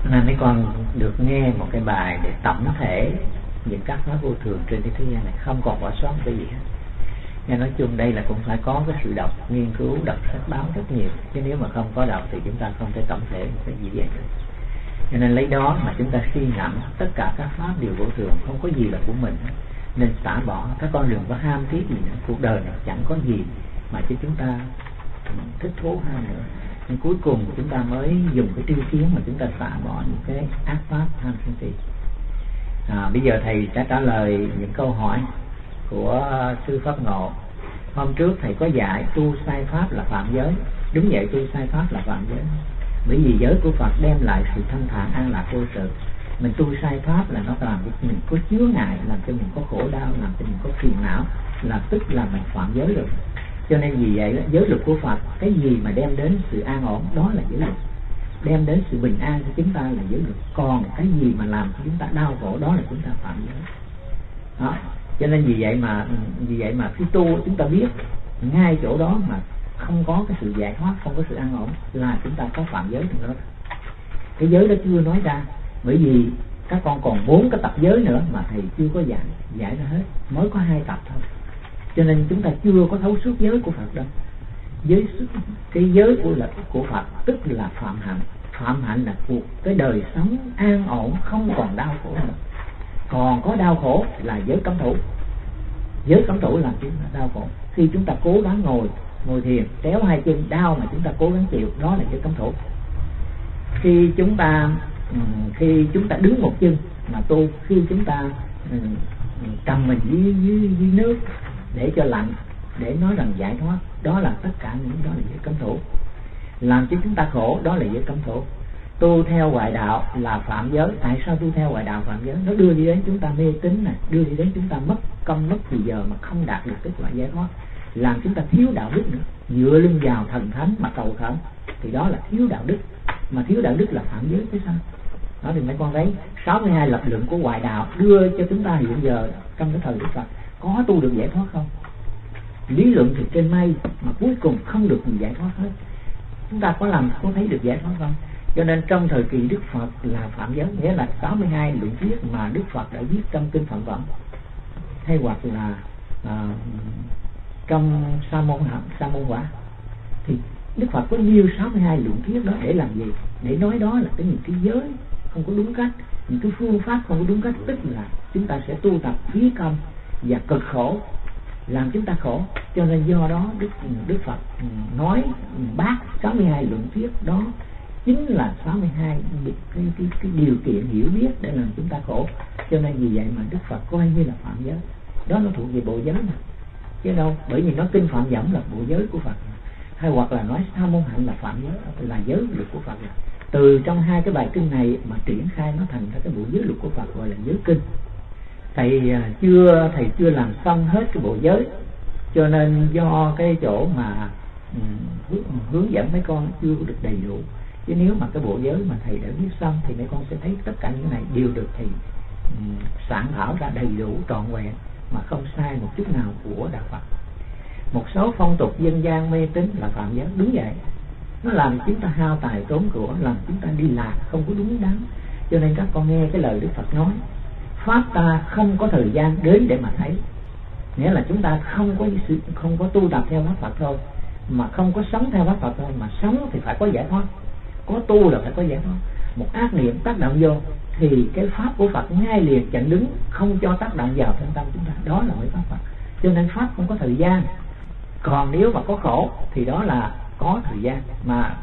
Nên mấy con được nghe một cái bài để tổng thể những các pháp vô thường trên cái thế gian này, không còn bỏ sót cái gì hết. Nên nói chung đây là cũng phải có cái sự đọc, nghiên cứu, đọc sách báo rất nhiều, chứ nếu mà không có đọc thì chúng ta không thể tổng thể một cái gì vậy được. Cho nên lấy đó mà chúng ta suy ngẫm tất cả các pháp đều vô thường, không có gì là của mình hết. Nên xả bỏ, các con đừng có ham thiết gì nữa. Cuộc đời này chẳng có gì mà cho chúng ta thích thú ham nữa. Nhưng cuối cùng chúng ta mới dùng cái tri kiến mà chúng ta xả bỏ những cái ác pháp tham sân si. Bây giờ thầy sẽ trả lời những câu hỏi của sư Pháp Ngộ. Hôm trước thầy có dạy tu sai pháp là phạm giới. Đúng vậy, tu sai pháp là phạm giới. Bởi vì giới của Phật đem lại sự thanh thản an lạc vô sự. Mình tu sai pháp là nó làm cho mình có chướng ngại, làm cho mình có khổ đau, làm cho mình có phiền não, là tức là mình phạm giới rồi. Cho nên vì vậy giới luật của Phật, cái gì mà đem đến sự an ổn đó là giới luật, đem đến sự bình an cho chúng ta là giới luật. Còn cái gì mà làm cho chúng ta đau khổ đó là chúng ta phạm giới đó. Cho nên vì vậy mà khi tu chúng ta biết ngay chỗ đó mà không có cái sự giải thoát, không có sự an ổn là chúng ta có phạm giới trong đó. Cái giới đó chưa nói ra, bởi vì các con còn 4 cái tập giới nữa mà thầy chưa có giải ra hết, mới có 2 tập thôi. Cho nên chúng ta chưa có thấu suốt giới của Phật đâu. Cái giới của Phật tức là phạm hạnh. Phạm hạnh là cuộc cái đời sống an ổn, không còn đau khổ nữa. Còn có đau khổ là giới cấm thủ. Giới cấm thủ làm chúng ta đau khổ. Khi chúng ta cố gắng ngồi thiền, kéo 2 chân đau mà chúng ta cố gắng chịu, đó là giới cấm thủ. Khi chúng ta đứng một chân mà tu, khi chúng ta cầm mình dưới nước để cho lạnh, để nói rằng giải thoát, đó là tất cả những đó là giới cấm thủ. Làm cho chúng ta khổ, đó là giới cấm thủ. Tu theo ngoại đạo là phạm giới. Tại sao tu theo ngoại đạo phạm giới? Nó đưa đi đến chúng ta mê tín này, đưa đi đến chúng ta mất công mất thì giờ mà không đạt được kết quả giải thoát, làm chúng ta thiếu đạo đức nữa. Dựa lưng vào thần thánh mà cầu khẩn thì đó là thiếu đạo đức. Mà thiếu đạo đức là phạm giới chứ sao? Đó thì mấy con thấy 62 lập luận của ngoại đạo đưa cho chúng ta hiện giờ trong cái thời Đức Phật có tu được giải thoát không? Lý luận thì trên mây mà cuối cùng không được gì giải thoát hết. Chúng ta có thấy được giải thoát không? Cho nên trong thời kỳ Đức Phật là phạm giới, nghĩa là 62 luận thuyết mà Đức Phật đã viết trong kinh Phạn Phẩm, hay hoặc là trong Sa môn quả, thì Đức Phật có nêu 62 luận thuyết đó để làm gì? Để nói đó là những cái giới không có đúng cách, những cái phương pháp không có đúng cách, tức là chúng ta sẽ tu tập phí công và cực khổ, làm chúng ta khổ. Cho nên do đó Đức Phật nói bác 62 luận thuyết đó chính là 62 cái điều kiện hiểu biết để làm chúng ta khổ. Cho nên vì vậy mà Đức Phật coi như là phạm giới. Đó nó thuộc về bộ giới mà, chứ đâu, bởi vì nó kinh Phạm Võng là bộ giới của Phật. Hay hoặc là nói Sa môn hạnh là phạm giới, là giới luật của Phật. Từ trong 2 cái bài kinh này mà triển khai nó thành ra cái bộ giới luật của Phật gọi là giới kinh. Thầy chưa làm xong hết cái bộ giới, cho nên do cái chỗ mà hướng dẫn mấy con chưa được đầy đủ. Chứ nếu mà cái bộ giới mà thầy đã viết xong thì mấy con sẽ thấy tất cả những này đều được thầy soạn thảo ra đầy đủ trọn vẹn mà không sai một chút nào của đạo Phật. Một số phong tục dân gian mê tín là phạm giới, đúng vậy. Nó làm chúng ta hao tài tốn của, làm chúng ta đi lạc không có đúng đắn. Cho nên các con nghe cái lời Đức Phật nói, pháp ta không có thời gian đến để mà thấy. Nghĩa là chúng ta không có tu tập theo pháp Phật thôi, mà không có sống theo pháp Phật thôi, mà sống thì phải có giải thoát. Có tu là phải có giải thoát. Một ác niệm tác động vô thì cái pháp của Phật ngay liền chặn đứng, không cho tác động vào thân tâm chúng ta. Đó là hỏi pháp Phật. Cho nên pháp không có thời gian. Còn nếu mà có khổ thì đó là có thời gian, mà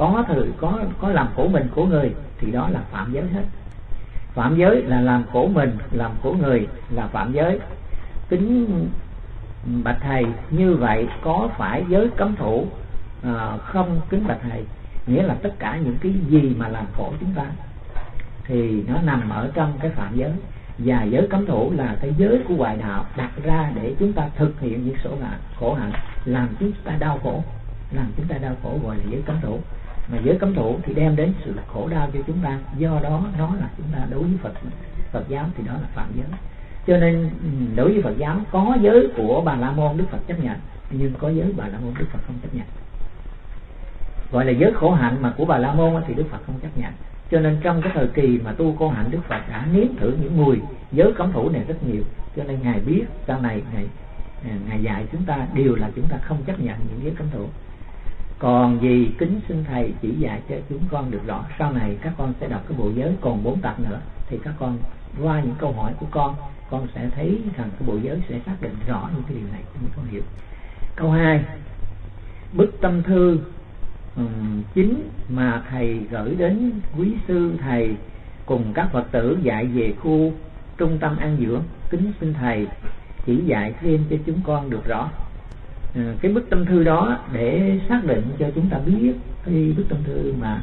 có làm khổ mình khổ người thì đó là phạm giới hết. Phạm giới là làm khổ mình, làm khổ người là phạm giới. Kính bạch thầy, như vậy có phải giới cấm thủ không kính bạch thầy? Nghĩa là tất cả những cái gì mà làm khổ chúng ta thì nó nằm ở trong cái phạm giới. Và giới cấm thủ là cái giới của ngoại đạo đặt ra để chúng ta thực hiện những khổ hạnh, làm chúng ta đau khổ, gọi là giới cấm thủ. Mà giới cấm thủ thì đem đến sự khổ đau cho chúng ta, do đó nó là chúng ta đối với Phật giáo thì đó là phạm giới. Cho nên đối với Phật giáo có giới của Bà La Môn Đức Phật chấp nhận, nhưng có giới Bà La Môn Đức Phật không chấp nhận. Gọi là giới khổ hạnh mà của Bà La Môn thì Đức Phật không chấp nhận. Cho nên trong cái thời kỳ mà tu Con Hạnh, Đức Phật đã nếm thử những mùi giới cấm thủ này rất nhiều. Cho nên Ngài biết sau này Ngài dạy chúng ta điều là chúng ta không chấp nhận những giới cấm thủ. Còn vì kính xin Thầy chỉ dạy cho chúng con được rõ. Sau này các con sẽ đọc cái bộ giới còn 4 tập nữa, thì các con qua những câu hỏi của con sẽ thấy rằng cái bộ giới sẽ xác định rõ những cái điều này cho con hiểu. Câu 2: bức tâm thư chính mà Thầy gửi đến quý sư Thầy cùng các Phật tử dạy về khu trung tâm an dưỡng, kính xin Thầy chỉ dạy thêm cho chúng con được rõ. Cái bức tâm thư đó để xác định cho chúng ta biết cái bức tâm thư mà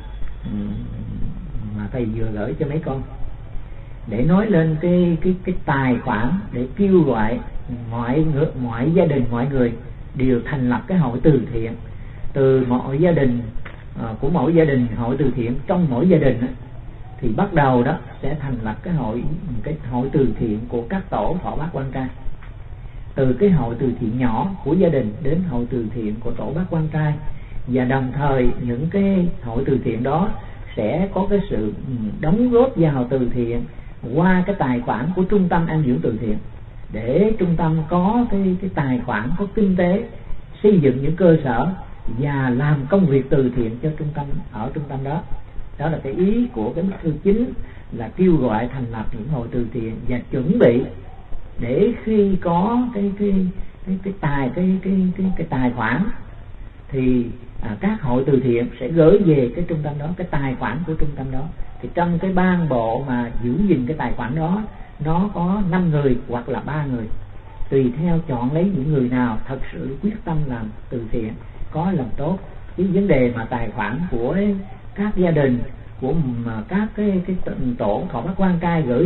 Thầy vừa gửi cho mấy con, để nói lên cái tài khoản để kêu gọi mọi gia đình, mọi người đều thành lập cái hội từ thiện. Từ mọi gia đình, của mỗi gia đình, hội từ thiện trong mỗi gia đình thì bắt đầu đó sẽ thành lập cái hội từ thiện của các tổ Thọ Bát Quan Trai. Từ cái hội từ thiện nhỏ của gia đình đến hội từ thiện của tổ Bát Quan Trai, và đồng thời những cái hội từ thiện đó sẽ có cái sự đóng góp vào từ thiện qua cái tài khoản của trung tâm an dưỡng từ thiện, để trung tâm có cái tài khoản, có kinh tế xây dựng những cơ sở và làm công việc từ thiện cho trung tâm, ở trung tâm đó. Đó là cái ý của cái bức thư chính, là kêu gọi thành lập những hội từ thiện và chuẩn bị để khi có cái tài khoản thì các hội từ thiện sẽ gửi về cái trung tâm đó, cái tài khoản của trung tâm đó. Thì trong cái ban bộ mà giữ gìn cái tài khoản đó, nó có 5 người hoặc là 3 người, tùy theo chọn lấy những người nào thật sự quyết tâm làm từ thiện, có lòng tốt. Cái vấn đề mà tài khoản của các gia đình, của các cái tổ Thọ Bát Quan Trai gửi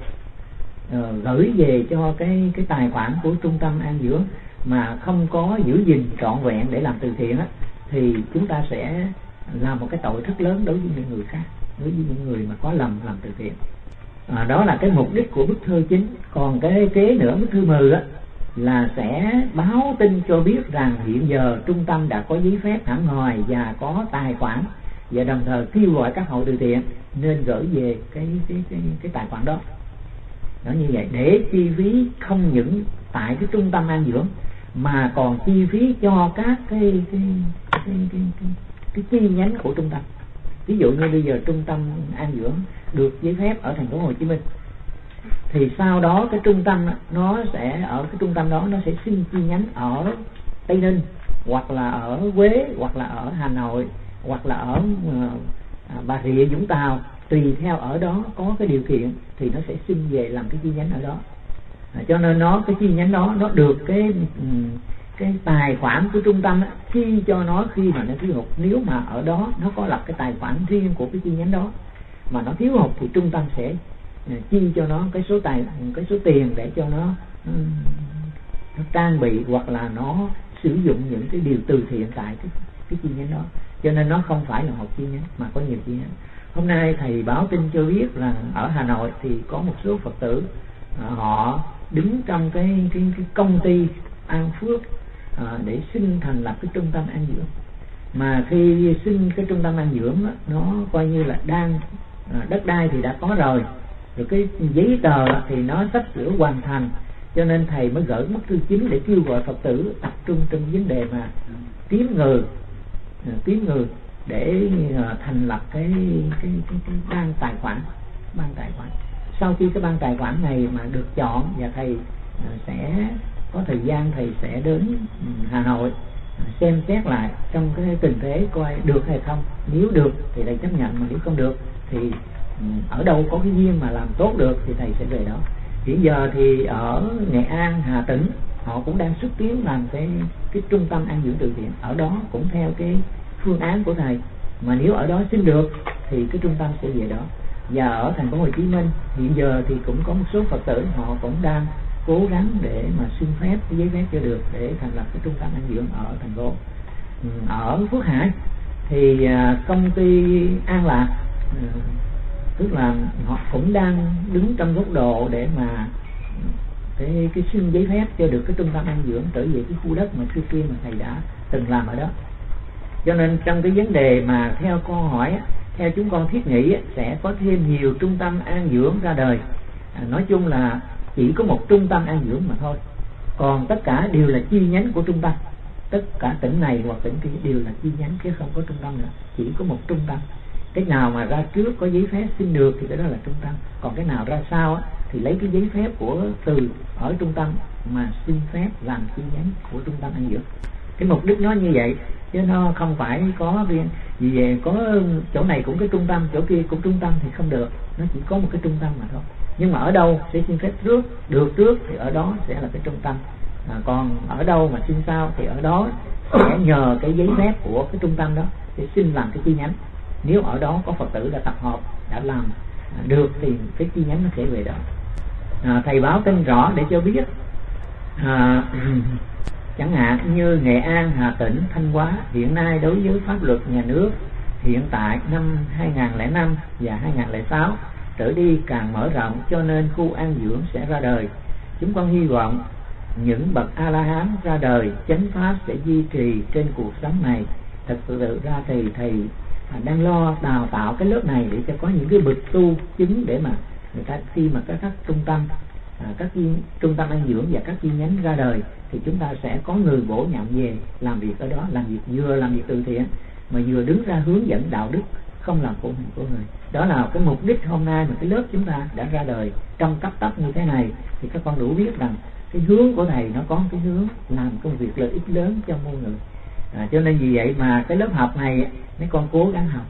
về cho cái tài khoản của trung tâm an dưỡng mà không có giữ gìn trọn vẹn để làm từ thiện thì chúng ta sẽ làm một cái tội rất lớn đối với những người khác, đối với những người mà có lầm làm từ thiện. Đó là cái mục đích của bức thư chính. Còn cái kế nữa, bức thư 10 là sẽ báo tin cho biết rằng hiện giờ trung tâm đã có giấy phép hẳn hoài và có tài khoản, và đồng thời kêu gọi các hội từ thiện nên gửi về cái tài khoản đó. Đó, như vậy để chi phí không những tại cái trung tâm an dưỡng mà còn chi phí cho các cái chi nhánh của trung tâm. Ví dụ như bây giờ trung tâm an dưỡng được giấy phép ở thành phố Hồ Chí Minh, thì sau đó cái trung tâm nó sẽ ở cái trung tâm đó nó sẽ xin chi nhánh ở Tây Ninh, hoặc là ở Huế, hoặc là ở Hà Nội, hoặc là ở Bà Rịa Vũng Tàu, tùy theo ở đó có cái điều kiện thì nó sẽ xin về làm cái chi nhánh ở đó. Cho nên cái chi nhánh đó nó được cái tài khoản của trung tâm chi cho nó khi mà nó thiếu hụt. Nếu mà ở đó nó có lập cái tài khoản riêng của cái chi nhánh đó mà nó thiếu hụt thì trung tâm sẽ chi cho nó cái số tiền để cho nó trang bị hoặc là nó sử dụng những cái điều từ thiện tại cái chi nhánh đó. Cho nên nó không phải là một chi nhánh mà có nhiều chi nhánh. Hôm nay thầy báo tin cho biết rằng ở Hà Nội thì có một số Phật tử họ đứng trong cái công ty An Phước để xin thành lập cái trung tâm an dưỡng. Mà khi xin cái trung tâm an dưỡng đó, nó coi như là đang đất đai thì đã có rồi cái giấy tờ thì nó sắp sửa hoàn thành, cho nên thầy mới gửi bức thư chính để kêu gọi Phật tử tập trung trong vấn đề mà kiếm người để thành lập cái ban tài khoản. Sau khi cái ban tài khoản này mà được chọn, và thầy sẽ có thời gian thầy sẽ đến Hà Nội xem xét lại trong cái tình thế coi được hay không. Nếu được thì thầy chấp nhận, mà nếu không được thì ở đâu có cái duyên mà làm tốt được thì thầy sẽ về đó. Hiện giờ thì ở Nghệ An, Hà Tĩnh họ cũng đang xúc tiến làm cái trung tâm an dưỡng từ thiện. Ở đó cũng theo cái phương án của thầy, mà nếu ở đó xin được thì cái trung tâm sẽ về đó. Và ở thành phố Hồ Chí Minh hiện giờ thì cũng có một số Phật tử họ cũng đang cố gắng để mà xin phép, cái giấy phép cho được để thành lập cái trung tâm an dưỡng ở thành phố. Ở Phước Hải thì công ty An Lạc, tức là họ cũng đang đứng trong góc độ để mà cái xin giấy phép cho được cái trung tâm an dưỡng trở về cái khu đất mà trước kia mà thầy đã từng làm ở đó. Cho nên trong cái vấn đề mà theo câu hỏi theo chúng con thiết nghĩ sẽ có thêm nhiều trung tâm an dưỡng ra đời. Nói chung là chỉ có một trung tâm an dưỡng mà thôi, còn tất cả đều là chi nhánh của trung tâm. Tất cả tỉnh này hoặc tỉnh kia đều là chi nhánh chứ không có trung tâm nữa, chỉ có một trung tâm. Cái nào mà ra trước có giấy phép xin được thì cái đó là trung tâm, còn cái nào ra sau thì lấy cái giấy phép của từ ở trung tâm mà xin phép làm chi nhánh của trung tâm an dưỡng. Cái mục đích nó như vậy, chứ nó không phải có riêng vì về có chỗ này cũng cái trung tâm, chỗ kia cũng trung tâm thì không được. Nó chỉ có một cái trung tâm mà thôi. Nhưng mà ở đâu sẽ xin phép trước, được trước thì ở đó sẽ là cái trung tâm. Còn ở đâu mà xin sao thì ở đó sẽ nhờ cái giấy phép của cái trung tâm đó để xin làm cái chi nhánh. Nếu ở đó có Phật tử đã tập hợp, đã làm được thì cái chi nhánh nó sẽ về đó. Thầy báo tin rõ để cho biết, chẳng hạn như Nghệ An, Hà Tĩnh, Thanh Hóa hiện nay đối với pháp luật nhà nước hiện tại năm 2005 và 2006 trở đi càng mở rộng, cho nên khu an dưỡng sẽ ra đời. Chúng con hy vọng những bậc A-la-hán ra đời chánh pháp sẽ duy trì trên cuộc sống này. Thật sự ra thì thầy đang lo đào tạo cái lớp này để cho có những cái bậc tu chứng để mà người ta khi mà các trung tâm trung tâm an dưỡng và các chi nhánh ra đời thì chúng ta sẽ có người bổ nhiệm về làm việc ở đó, làm việc vừa làm việc từ thiện mà vừa đứng ra hướng dẫn đạo đức, không làm khổ hạnh của người. Đó là cái mục đích hôm nay mà cái lớp chúng ta đã ra đời trong cấp tốc như thế này, thì các con đủ biết rằng cái hướng của thầy nó có cái hướng làm công việc lợi ích lớn cho muôn người. Cho nên vì vậy mà cái lớp học này mấy con cố gắng học.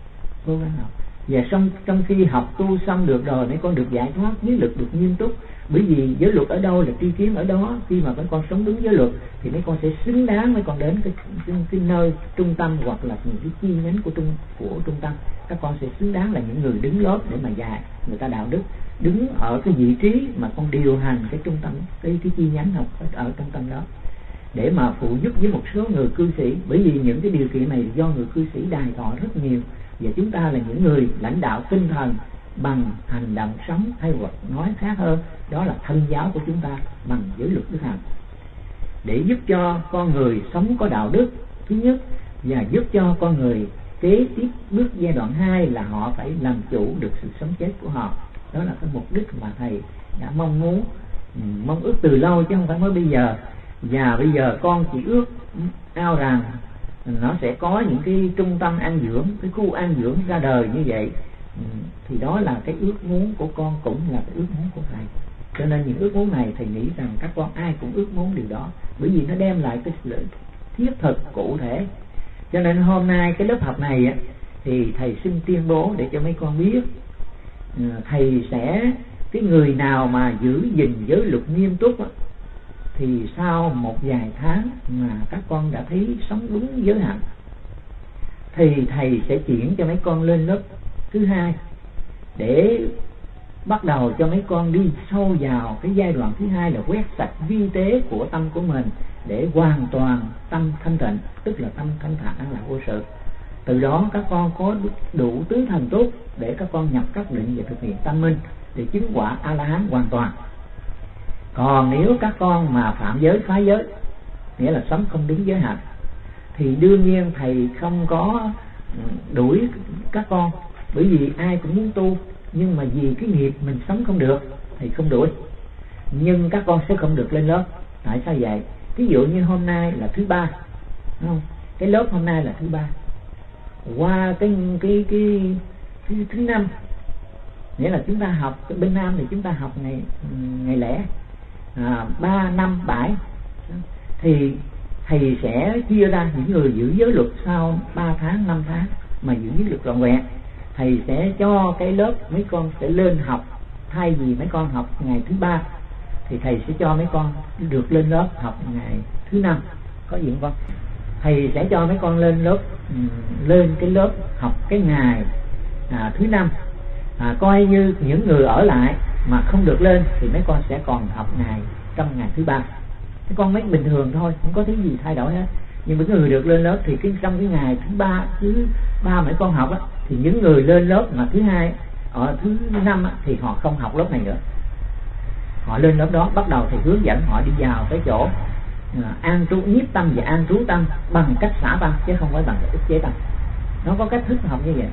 Và trong khi học tu xong được rồi mấy con được giải thoát, giới luật được nghiêm túc. Bởi vì giới luật ở đâu là tri kiến ở đó. Khi mà mấy con sống đúng giới luật thì mấy con sẽ xứng đáng mấy con đến cái nơi trung tâm hoặc là những cái chi nhánh của trung tâm. Các con sẽ xứng đáng là những người đứng lớp để mà dạy người ta đạo đức, đứng ở cái vị trí mà con điều hành cái trung tâm, cái chi nhánh học ở trung tâm đó, để mà phụ giúp với một số người cư sĩ. Bởi vì những cái điều kiện này do người cư sĩ đài thọ rất nhiều, và chúng ta là những người lãnh đạo tinh thần bằng hành động sống, hay hoặc nói khác hơn đó là thân giáo của chúng ta bằng giới luật đức hạnh, để giúp cho con người sống có đạo đức thứ nhất, và giúp cho con người kế tiếp bước giai đoạn 2 là họ phải làm chủ được sự sống chết của họ. Đó là cái mục đích mà thầy đã mong ước từ lâu chứ không phải mới bây giờ. Và bây giờ con chỉ ước ao rằng nó sẽ có những cái trung tâm an dưỡng, cái khu an dưỡng ra đời như vậy, thì đó là cái ước muốn của con, cũng là cái ước muốn của thầy. Cho nên những ước muốn này thầy nghĩ rằng các con ai cũng ước muốn điều đó, bởi vì nó đem lại cái sự thiết thực cụ thể. Cho nên hôm nay cái lớp học này thì thầy xin tuyên bố để cho mấy con biết, thầy sẽ, cái người nào mà giữ gìn giới luật nghiêm túc thì sau một vài tháng mà các con đã thấy sống đúng giới hạnh thì thầy sẽ chuyển cho mấy con lên lớp thứ 2 để bắt đầu cho mấy con đi sâu vào cái giai đoạn thứ 2 là quét sạch vi tế của tâm của mình để hoàn toàn tâm thanh tịnh, tức là tâm thanh thản an lạc vô sự. Từ đó các con có đủ tứ thần tốt để các con nhập các định và thực hiện tâm minh để chứng quả A-la-hán hoàn toàn. Còn nếu các con mà phạm giới, phá giới, nghĩa là sống không đúng giới hạnh, thì đương nhiên thầy không có đuổi các con, bởi vì ai cũng muốn tu, nhưng mà vì cái nghiệp mình sống không được thì không đuổi. Nhưng các con sẽ không được lên lớp. Tại sao vậy? Ví dụ như hôm nay là thứ 3, đúng không? Cái lớp hôm nay là thứ 3, qua cái thứ 5, nghĩa là chúng ta học bên Nam thì chúng ta học ngày lẻ 3, 5, 7, thì thầy sẽ chia ra những người giữ giới luật sau 3 tháng, 5 tháng mà giữ giới luật trọn vẹn. Thầy sẽ cho cái lớp mấy con sẽ lên học, thay vì mấy con học ngày thứ 3 thì thầy sẽ cho mấy con được lên lớp học ngày thứ 5. Có gì không con? Thầy sẽ cho mấy con lên cái lớp học cái ngày thứ 5. Coi như những người ở lại mà không được lên thì mấy con sẽ còn học trong ngày thứ 3. Mấy con mấy bình thường thôi, không có thứ gì thay đổi hết. Nhưng những người được lên lớp thì trong cái ngày thứ 3 mấy con học thì những người lên lớp mà thứ 2 ở thứ 5 thì họ không học lớp này nữa. Họ lên lớp đó bắt đầu thầy hướng dẫn họ đi vào cái chỗ an trú nhiếp tâm và an trú tâm bằng cách xả tâm, chứ không phải bằng cách ức chế tâm. Nó có cách thức học như vậy.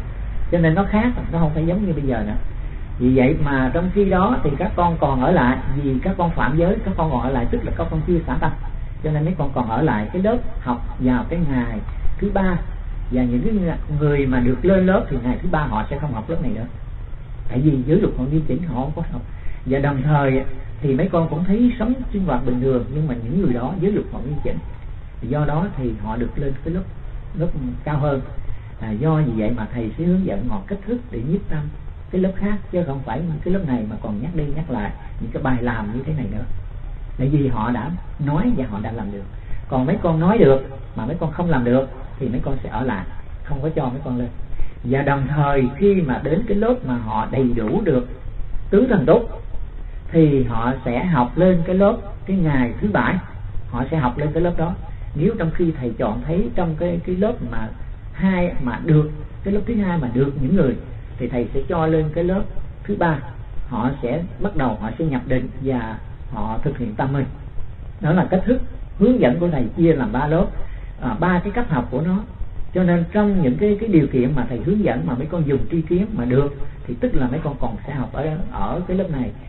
cho nên nó khác, nó không phải giống như bây giờ nữa. Vì vậy mà trong khi đó thì các con còn ở lại, vì các con phạm giới, các con còn ở lại, tức là các con chưa xả tâm, cho nên mấy con còn ở lại cái lớp học vào cái ngày thứ 3. Và những cái người mà được lên lớp thì ngày thứ 3 họ sẽ không học lớp này nữa, tại vì giới luật họ nghiêm chỉnh, họ không có học. Và đồng thời thì mấy con cũng thấy sống sinh hoạt bình thường, nhưng mà những người đó giới luật họ nghiêm chỉnh, do đó thì họ được lên cái lớp cao hơn. Do vì vậy mà thầy sẽ hướng dẫn họ cách thức để nhiếp tâm cái lớp khác, chứ không phải cái lớp này mà còn nhắc đi nhắc lại những cái bài làm như thế này nữa. Tại vì họ đã nói và họ đã làm được. Còn mấy con nói được mà mấy con không làm được thì mấy con sẽ ở lại, không có cho mấy con lên. Và đồng thời khi mà đến cái lớp mà họ đầy đủ được tứ thần túc thì họ sẽ học lên cái lớp cái ngày thứ 7, họ sẽ học lên cái lớp đó. Nếu trong khi thầy chọn thấy trong cái lớp mà 2 mà được, cái lớp thứ 2 mà được những người thì thầy sẽ cho lên cái lớp thứ 3, họ sẽ bắt đầu họ sẽ nhập định và họ thực hiện tâm minh. Đó là cách thức hướng dẫn của thầy, chia làm 3 lớp, 3 cái cấp học của nó. Cho nên trong những cái điều kiện mà thầy hướng dẫn mà mấy con dùng tri kiến mà được thì tức là mấy con còn sẽ học ở cái lớp này,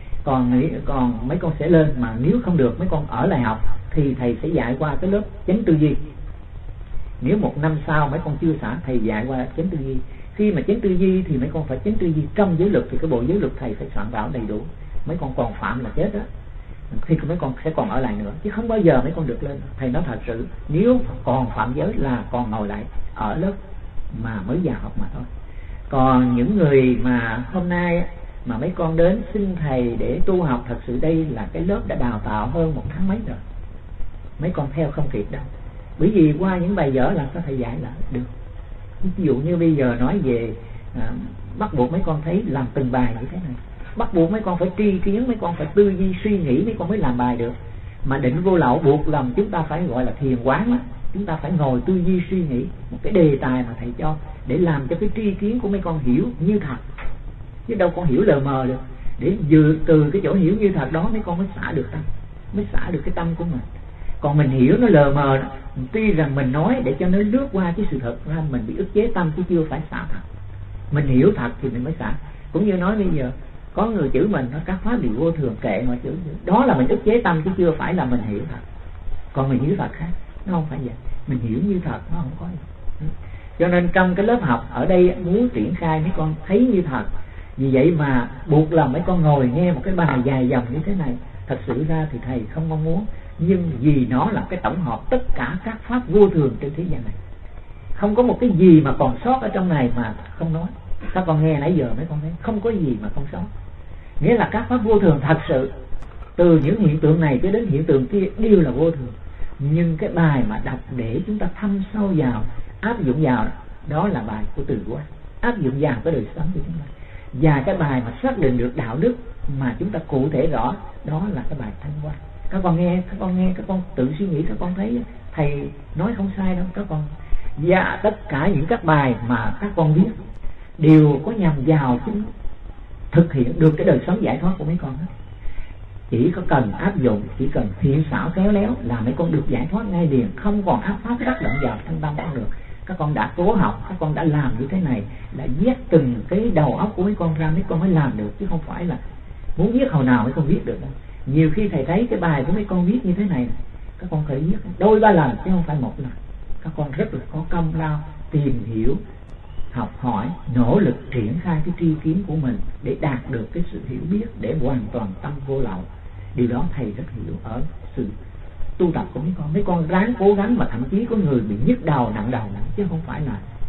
còn mấy con sẽ lên. Mà nếu không được mấy con ở lại học thì thầy sẽ dạy qua cái lớp chánh tư duy. Nếu 1 năm sau mấy con chưa xả, thầy dạy qua chánh tư duy. Khi mà chánh tư duy thì mấy con phải chánh tư duy trong giới luật, thì cái bộ giới luật thầy phải soạn bảo đầy đủ. Mấy con còn phạm là chết đó, thì mấy con sẽ còn ở lại nữa, chứ không bao giờ mấy con được lên. Thầy nói thật sự, nếu còn phạm giới là còn ngồi lại ở lớp mà mới vào học mà thôi. Còn những người mà hôm nay mà mấy con đến xin thầy để tu học, thật sự đây là cái lớp đã đào tạo hơn 1 tháng mấy rồi, mấy con theo không kịp đâu. Bởi vì qua những bài vở làm sao thầy dạy là được. Ví dụ như bây giờ nói về bắt buộc mấy con thấy làm từng bài như thế này, bắt buộc mấy con phải tri kiến, mấy con phải tư duy suy nghĩ mấy con mới làm bài được. Mà định vô lậu buộc lòng chúng ta phải gọi là thiền quán đó. Chúng ta phải ngồi tư duy suy nghĩ một cái đề tài mà thầy cho, để làm cho cái tri kiến của mấy con hiểu như thật, chứ đâu con hiểu lờ mờ được. Để vừa từ cái chỗ hiểu như thật đó mấy con mới xả được tâm, mới xả được cái tâm của mình. Còn mình hiểu nó lờ mờ, tuy rằng mình nói để cho nó lướt qua cái sự thật ra, mình bị ức chế tâm chứ chưa phải xả thật. Mình hiểu thật thì mình mới xả. Cũng như nói bây giờ có người chửi mình, nó các pháp điều vô thường, kệ mà chửi, đó là mình ức chế tâm chứ chưa phải là mình hiểu thật. Còn mình hiểu thật khác, nó không phải vậy. Mình hiểu như thật nó không có gì. Cho nên trong cái lớp học ở đây muốn triển khai mấy con thấy như thật. Vì vậy mà buộc lòng mấy con ngồi nghe một cái bài dài dòng như thế này. Thật sự ra thì thầy không mong muốn, nhưng vì nó là cái tổng hợp tất cả các pháp vô thường trên thế gian này, không có một cái gì mà còn sót ở trong này mà không nói. Các con nghe nãy giờ mấy con thấy không có gì mà không sót, nghĩa là các pháp vô thường thật sự, từ những hiện tượng này cho đến hiện tượng kia đều là vô thường. Nhưng cái bài mà đọc để chúng ta thâm sâu vào, áp dụng vào, đó là bài của Từ Quán, áp dụng vào cái đời sống của chúng ta. Và cái bài mà xác định được đạo đức mà chúng ta cụ thể rõ, đó là cái bài Thanh Quan. Các con nghe, các con tự suy nghĩ, các con thấy thầy nói không sai đâu các con. Và tất cả những các bài mà các con viết đều có nhằm vào chúng thực hiện được cái đời sống giải thoát của mấy con hết. Chỉ có cần áp dụng, chỉ cần thiện xảo khéo léo là mấy con được giải thoát ngay liền, không còn áp pháp tác động vào thân tâm con được. Các con đã cố học, các con đã làm như thế này, đã viết từng cái đầu óc của mấy con ra, mấy con mới làm được, chứ không phải là muốn viết hồi nào mấy con viết được đâu. Nhiều khi thầy thấy cái bài của mấy con viết như thế này, các con phải viết đôi ba lần chứ không phải một lần. Các con rất là có công lao tìm hiểu, học hỏi, nỗ lực triển khai cái tri kiến của mình để đạt được cái sự hiểu biết, để hoàn toàn tâm vô lậu. Điều đó thầy rất hiểu ở sự tu tập của mấy con. Mấy con ráng cố gắng, mà thậm chí có người bị nhức đầu nặng chứ không phải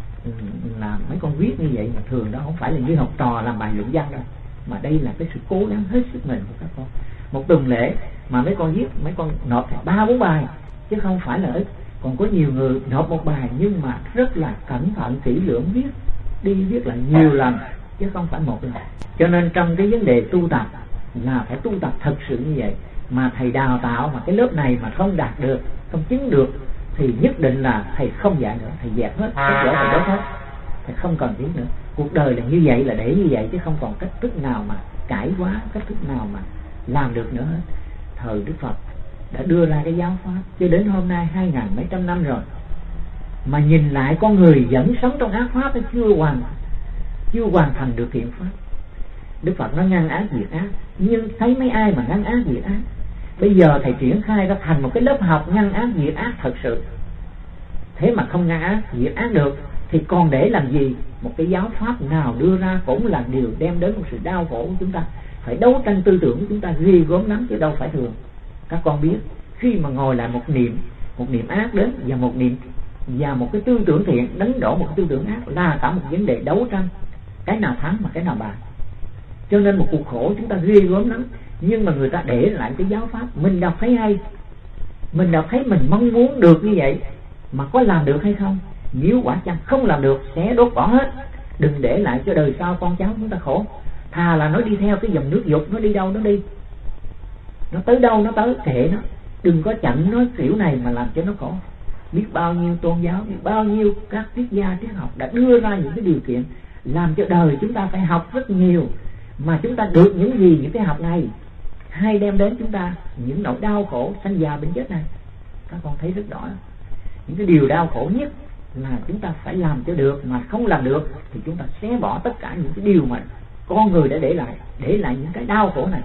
là mấy con viết như vậy mà thường đó không phải là như học trò làm bài luận văn đâu, mà đây là cái sự cố gắng hết sức mình của các con. Một tuần lễ mà mấy con viết, mấy con nộp 3-4 bài chứ không phải là ít. Còn có nhiều người nộp một bài nhưng mà rất là cẩn thận kỹ lưỡng viết, đi viết lại nhiều lần chứ không phải một lần. Cho nên trong cái vấn đề tu tập là phải tu tập thật sự như vậy. Mà thầy đào tạo mà cái lớp này mà không đạt được, không chứng được thì nhất định là thầy không dạy nữa, thầy dẹp hết, cái chỗ thầy đốt hết, thầy không cần thiết nữa. Cuộc đời là như vậy, là để như vậy chứ không còn cách thức nào mà cải hóa, cách thức nào mà làm được nữa hết. Thời Đức Phật đã đưa ra cái giáo pháp cho đến hôm nay 2.000 mấy trăm năm rồi, mà nhìn lại con người vẫn sống trong ác pháp, nó chưa hoàn chưa hoàn thành được thiện pháp. Đức Phật nó ngăn ác diệt ác, nhưng thấy mấy ai mà ngăn ác diệt ác. Bây giờ thầy triển khai ra thành một cái lớp học ngăn ác diệt ác thật sự. Thế mà không ngăn ác diệt ác được thì còn để làm gì? Một cái giáo pháp nào đưa ra cũng là điều đem đến một sự đau khổ của chúng ta. Phải đấu tranh tư tưởng của chúng ta ghê gớm lắm chứ đâu phải thường. Các con biết khi mà ngồi lại một niệm ác đến và một cái tư tưởng thiện đánh đổ một cái tư tưởng ác là cả một vấn đề đấu tranh, cái nào thắng mà cái nào bại. Cho nên một cuộc khổ chúng ta ghê gớm lắm. Nhưng mà người ta để lại cái giáo pháp, mình đọc thấy hay, mình đọc thấy mình mong muốn được như vậy, mà có làm được hay không? Nếu quả chăng không làm được sẽ đốt bỏ hết, đừng để lại cho đời sau con cháu chúng ta khổ. Thà là nó đi theo cái dòng nước dục, nó đi đâu nó đi, nó tới đâu nó tới, kệ nó, đừng có chặn nó kiểu này mà làm cho nó khổ. Biết bao nhiêu tôn giáo, biết bao nhiêu các triết gia triết học đã đưa ra những cái điều kiện làm cho đời chúng ta phải học rất nhiều, mà chúng ta được những gì những cái học này hay đem đến chúng ta những nỗi đau khổ sanh già bệnh chết này. Các con thấy rất rõ, những cái điều đau khổ nhất là chúng ta phải làm cho được, mà không làm được thì chúng ta xé bỏ tất cả những cái điều mà con người đã để lại những cái đau khổ này.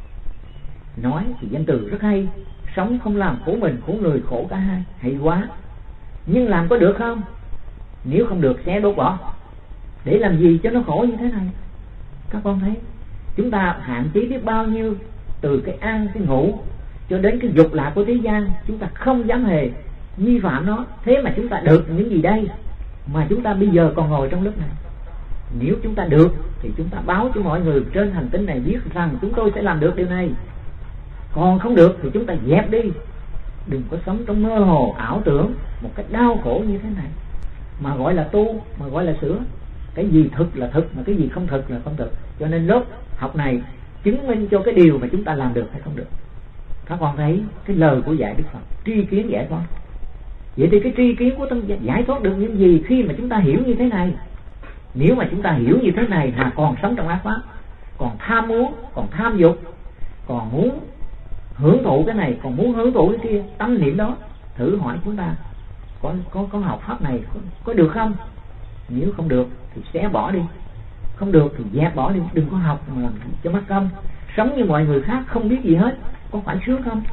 Nói thì danh từ rất hay, sống không làm khổ mình khổ người khổ cả hai, hay quá. Nhưng làm có được không? Nếu không được sẽ đốt bỏ. Để làm gì cho nó khổ như thế này? Các con thấy chúng ta hạn chế biết bao nhiêu, từ cái ăn cái ngủ cho đến cái dục lạc của thế gian, chúng ta không dám hề vi phạm nó. Thế mà chúng ta được những gì đây mà chúng ta bây giờ còn ngồi trong lớp này? Nếu chúng ta được thì chúng ta báo cho mọi người trên hành tinh này biết rằng chúng tôi sẽ làm được điều này. Còn không được thì chúng ta dẹp đi. Đừng có sống trong mơ hồ ảo tưởng một cách đau khổ như thế này mà gọi là tu, mà gọi là sửa. Cái gì thực là thực, mà cái gì không thực là không thực. Cho nên lớp học này chứng minh cho cái điều mà chúng ta làm được hay không được. Các con thấy cái lời của dạy Đức Phật, tri kiến giải thoát. Vậy thì cái tri kiến của tâm giải thoát được những gì khi mà chúng ta hiểu như thế này? Nếu mà chúng ta hiểu như thế này mà còn sống trong ác pháp, còn tham muốn, còn tham dục, còn muốn hưởng thụ cái này, còn muốn hưởng thụ cái kia, tâm niệm đó, thử hỏi chúng ta có học pháp này có được không? Nếu không được thì xé bỏ đi, không được thì dẹp bỏ đi, đừng có học mà cho mất công. Sống như mọi người khác không biết gì hết, có phải sướng không?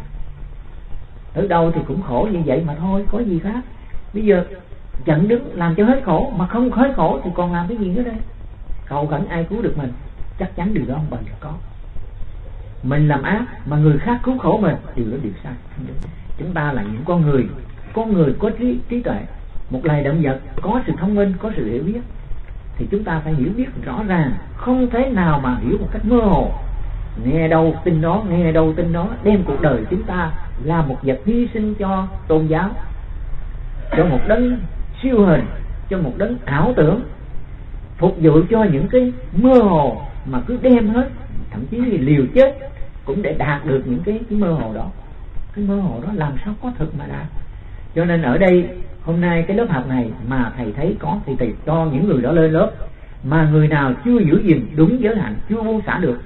Ở đâu thì cũng khổ như vậy mà thôi, có gì khác. Bây giờ chặn đứng làm cho hết khổ, mà không hết khổ thì còn làm cái gì nữa đây? Cầu khẩn ai cứu được mình? Chắc chắn điều đó không bao giờ có. Mình làm ác mà người khác cứu khổ mình, điều đó điều sai. Chúng ta là những con người có trí tuệ, một loài động vật có sự thông minh, có sự hiểu biết, thì chúng ta phải hiểu biết rõ ràng, không thể nào mà hiểu một cách mơ hồ, nghe đâu tin đó, nghe đâu tin đó, đem cuộc đời chúng ta là một vật hy sinh cho tôn giáo, cho một đấng siêu hình, cho một đấng ảo tưởng, phục vụ cho những cái mơ hồ mà cứ đem hết, thậm chí liều chết cũng để đạt được những cái mơ hồ đó. Cái mơ hồ đó làm sao có thực mà đạt. Cho nên ở đây hôm nay cái lớp học này mà thầy thấy có thì thầy cho những người đó lên lớp, mà người nào chưa giữ gìn đúng giới hạnh, chưa buông xả được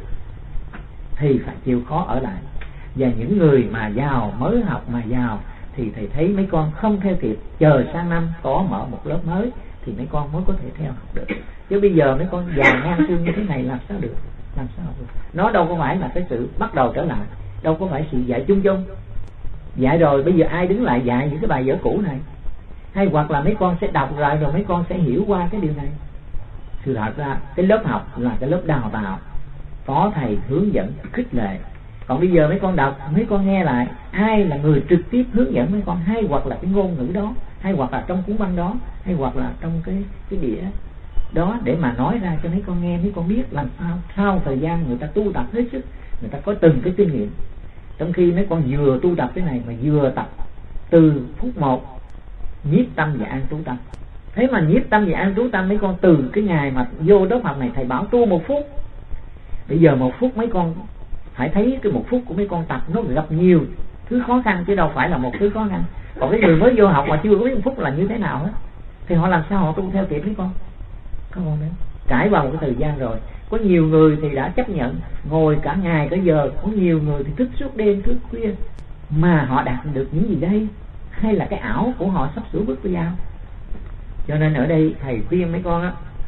thì phải chịu khó ở lại. Và những người mà giàu, mới học mà giàu thì thầy thấy mấy con không theo kịp, chờ sang năm có mở một lớp mới thì mấy con mới có thể theo học được. Chứ bây giờ mấy con già ngang xương như thế này làm sao được, làm sao được. Nó đâu có phải là cái sự bắt đầu trở lại, đâu có phải sự dạy chung chung. Dạy rồi bây giờ ai đứng lại dạy những cái bài vở cũ này? Hay hoặc là mấy con sẽ đọc lại rồi mấy con sẽ hiểu qua cái điều này. Sự thật ra cái lớp học là cái lớp đào tạo, có thầy hướng dẫn khích lệ. Còn bây giờ mấy con đọc, mấy con nghe lại, ai là người trực tiếp hướng dẫn mấy con, hay hoặc là cái ngôn ngữ đó, hay hoặc là trong cuốn băng đó, hay hoặc là trong cái đĩa đó, để mà nói ra cho mấy con nghe, mấy con biết làm sao sau thời gian người ta tu tập hết sức, người ta có từng cái kinh nghiệm. Trong khi mấy con vừa tu tập cái này mà vừa tập từ phút 1 nhiếp tâm và an trú tâm. Thế mà nhiếp tâm và an trú tâm mấy con từ cái ngày mà vô lớp học này thầy bảo tu 1 phút. Bây giờ 1 phút mấy con phải thấy cái 1 phút của mấy con tập nó gặp nhiều thứ khó khăn chứ đâu phải là một thứ khó khăn. Còn cái người mới vô học mà chưa có biết 1 phút là như thế nào hết thì họ làm sao họ tu theo kịp mấy con? Các con đấy, trải vào một cái thời gian rồi. Có nhiều người thì đã chấp nhận ngồi cả ngày cả giờ, có nhiều người thì thức suốt đêm thức khuya, mà họ đạt được những gì đây? Hay là cái ảo của họ sắp sửa bước vào? Cho nên ở đây thầy khuyên mấy con á,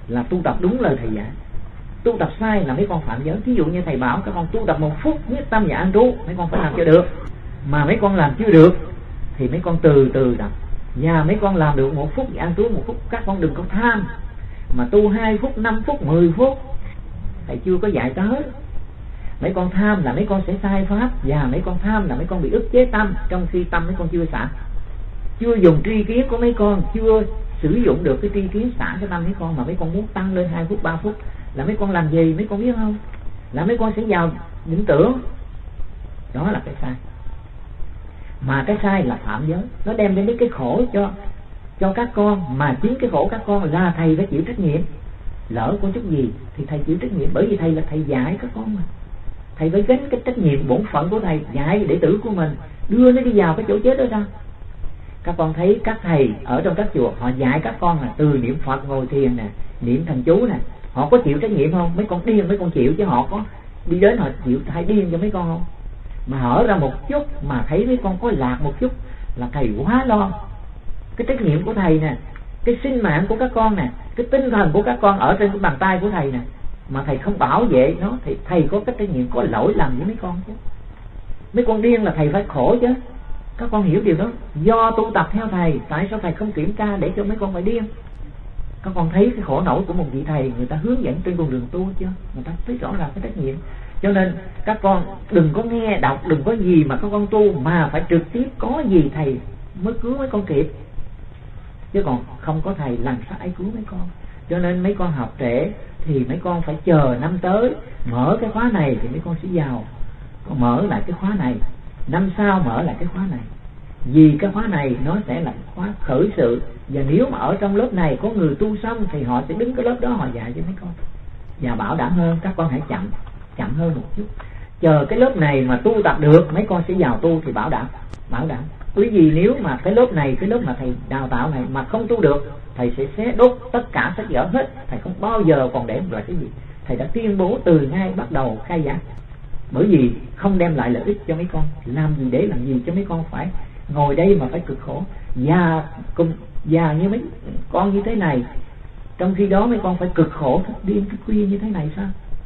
là tu tập đúng lời thầy dạy. Tu tập sai là mấy con phạm giới. Ví dụ như thầy bảo các con tu tập 1 phút quyết tâm và an trú, mấy con phải làm cho được. Mà mấy con làm chưa được thì mấy con từ từ tập. Và mấy con làm được 1 phút và an trú 1 phút. Các con đừng có tham mà tu 2 phút, 5 phút, 10 phút. Thầy chưa có dạy tới. Mấy con tham là mấy con sẽ sai pháp, và mấy con tham là mấy con bị ức chế tâm, trong khi tâm mấy con chưa xả, chưa dùng tri kiến của mấy con, chưa sử dụng được cái tri kiến xả cho tâm mấy con, mà mấy con muốn tăng lên 2 phút, 3 phút là mấy con làm gì mấy con biết không? Là mấy con sẽ vào định tưởng. Đó là cái sai. Mà cái sai là phạm giới, nó đem đến cái khổ cho các con, mà chính cái khổ các con là thầy phải chịu trách nhiệm. Lỡ có chút gì thì thầy chịu trách nhiệm, bởi vì thầy là thầy dạy các con mà. Thầy phải gánh cái trách nhiệm bổn phận của thầy, dạy đệ tử của mình, đưa nó đi vào cái chỗ chết đó ra. Các con thấy các thầy ở trong các chùa họ dạy các con là từ niệm Phật, ngồi thiền nè, niệm thần chú nè, họ có chịu trách nhiệm không? Mấy con điên mấy con chịu, chứ họ có đi đến họ chịu thay điên cho mấy con không? Mà hở ra một chút mà thấy mấy con có lạc một chút là thầy quá lo. Cái trách nhiệm của thầy nè, cái sinh mạng của các con nè, cái tinh thần của các con ở trên cái bàn tay của thầy nè, mà thầy không bảo vệ nó thì thầy có cái trách nhiệm, có lỗi lầm với mấy con chứ. Mấy con điên là thầy phải khổ chứ. Các con hiểu điều đó. Do tu tập theo thầy, tại sao thầy không kiểm tra để cho mấy con phải điên? Các con thấy cái khổ nổi của một vị thầy, người ta hướng dẫn trên con đường tu chưa? Người ta thấy rõ ràng cái trách nhiệm. Cho nên các con đừng có nghe đọc, đừng có gì mà các con tu, mà phải trực tiếp có gì thầy mới cứu mấy con kịp. Chứ còn không có thầy làm sao ai cứu mấy con. Cho nên mấy con học trễ thì mấy con phải chờ năm tới mở cái khóa này thì mấy con sẽ vào, con mở lại cái khóa này, năm sau mở lại cái khóa này. Vì cái khóa này nó sẽ là khóa khởi sự, và nếu mà ở trong lớp này có người tu xong thì họ sẽ đứng cái lớp đó họ dạy cho mấy con. Và bảo đảm hơn, các con hãy chậm hơn một chút, chờ cái lớp này mà tu tập được mấy con sẽ vào tu thì bảo đảm. Bởi vì nếu mà cái lớp này, cái lớp mà thầy đào tạo này mà không tu được, thầy sẽ xé đốt tất cả sách vở hết, thầy không bao giờ còn để lại cái gì. Thầy đã tuyên bố từ ngay bắt đầu khai giảng, bởi vì không đem lại lợi ích cho mấy con. Làm gì để làm gì cho mấy con phải ngồi đây mà phải cực khổ, già như mấy con như thế này, trong khi đó mấy con phải cực khổ thức đêm thức khuya như thế này sao?